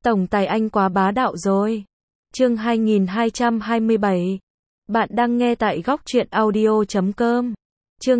Tổng tài anh quá bá đạo rồi. Chương 2227. Bạn đang nghe tại góc truyện audio.com. Chương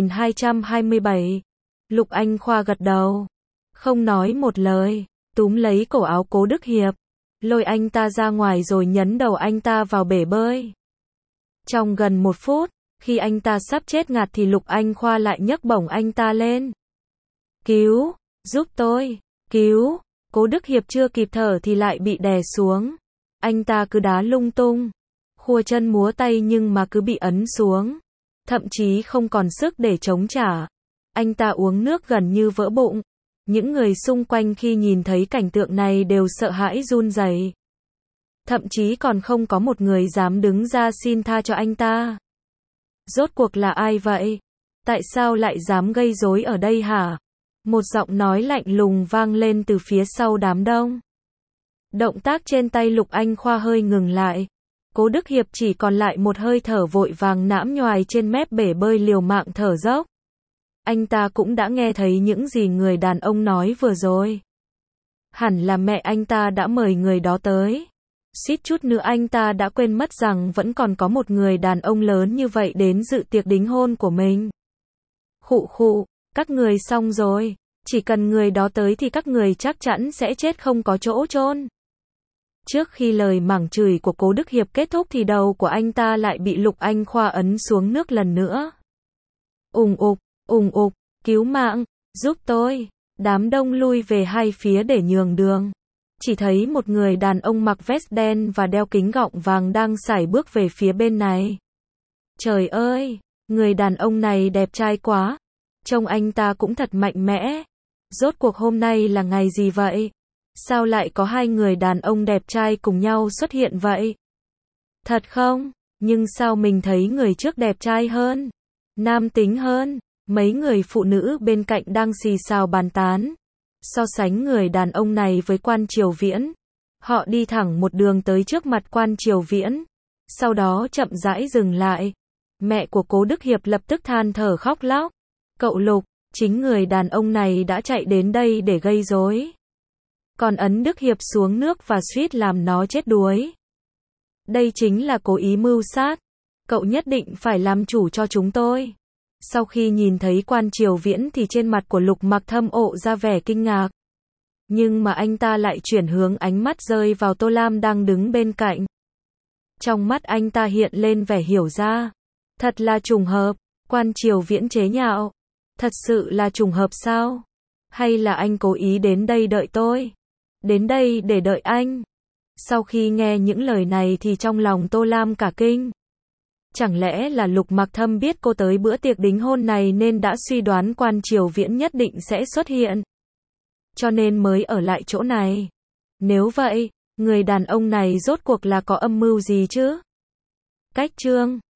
2227. Lục Anh Khoa gật đầu, không nói một lời, túm lấy cổ áo Cố Đức Hiệp, lôi anh ta ra ngoài rồi nhấn đầu anh ta vào bể bơi. Trong gần 1 phút, khi anh ta sắp chết ngạt thì Lục Anh Khoa lại nhấc bổng anh ta lên. Cứu, giúp tôi, cứu. Cố Đức Hiệp chưa kịp thở thì lại bị đè xuống. Anh ta cứ đá lung tung, khua chân múa tay nhưng mà cứ bị ấn xuống, thậm chí không còn sức để chống trả. Anh ta uống nước gần như vỡ bụng. Những người xung quanh khi nhìn thấy cảnh tượng này đều sợ hãi run rẩy. Thậm chí còn không có một người dám đứng ra xin tha cho anh ta. Rốt cuộc là ai vậy? Tại sao lại dám gây rối ở đây hả? Một giọng nói lạnh lùng vang lên từ phía sau đám đông. Động tác trên tay Lục Anh Khoa hơi ngừng lại. Cố Đức Hiệp chỉ còn lại một hơi thở, vội vàng nãm nhoài trên mép bể bơi liều mạng thở dốc. Anh ta cũng đã nghe thấy những gì người đàn ông nói vừa rồi. Hẳn là mẹ anh ta đã mời người đó tới. Suýt chút nữa anh ta đã quên mất rằng vẫn còn có một người đàn ông lớn như vậy đến dự tiệc đính hôn của mình. Khụ khụ, các người xong rồi. Chỉ cần người đó tới thì các người chắc chắn sẽ chết không có chỗ chôn. Trước khi lời mắng chửi của Cố Đức Hiệp kết thúc thì đầu của anh ta lại bị Lục Anh Khoa ấn xuống nước lần nữa. Ùng ục, cứu mạng, giúp tôi. Đám đông lui về hai phía để nhường đường. Chỉ thấy một người đàn ông mặc vest đen và đeo kính gọng vàng đang sải bước về phía bên này. Trời ơi, người đàn ông này đẹp trai quá. Trông anh ta cũng thật mạnh mẽ. Rốt cuộc hôm nay là ngày gì vậy? Sao lại có hai người đàn ông đẹp trai cùng nhau xuất hiện vậy? Thật không? Nhưng sao mình thấy người trước đẹp trai hơn? Nam tính hơn? Mấy người phụ nữ bên cạnh đang xì xào bàn tán. So sánh người đàn ông này với Quan Triều Viễn. Họ đi thẳng một đường tới trước mặt Quan Triều Viễn. Sau đó chậm rãi dừng lại. Mẹ của Cố Đức Hiệp lập tức than thở khóc lóc. Cậu Lục, chính người đàn ông này đã chạy đến đây để gây rối. Còn ấn Đức Hiệp xuống nước và suýt làm nó chết đuối. Đây chính là cố ý mưu sát. Cậu nhất định phải làm chủ cho chúng tôi. Sau khi nhìn thấy Quan Triều Viễn thì trên mặt của Lục Mặc Thâm ộ ra vẻ kinh ngạc. Nhưng mà anh ta lại chuyển hướng ánh mắt rơi vào Tô Lam đang đứng bên cạnh. Trong mắt anh ta hiện lên vẻ hiểu ra. Thật là trùng hợp. Quan Triều Viễn chế nhạo. Thật sự là trùng hợp sao? Hay là anh cố ý đến đây đợi tôi? Đến đây để đợi anh? Sau khi nghe những lời này thì trong lòng Tô Lam cả kinh. Chẳng lẽ là Lục Mặc Thâm biết cô tới bữa tiệc đính hôn này nên đã suy đoán Quan Triều Viễn nhất định sẽ xuất hiện, cho nên mới ở lại chỗ này? Nếu vậy, người đàn ông này rốt cuộc là có âm mưu gì chứ? Cách chương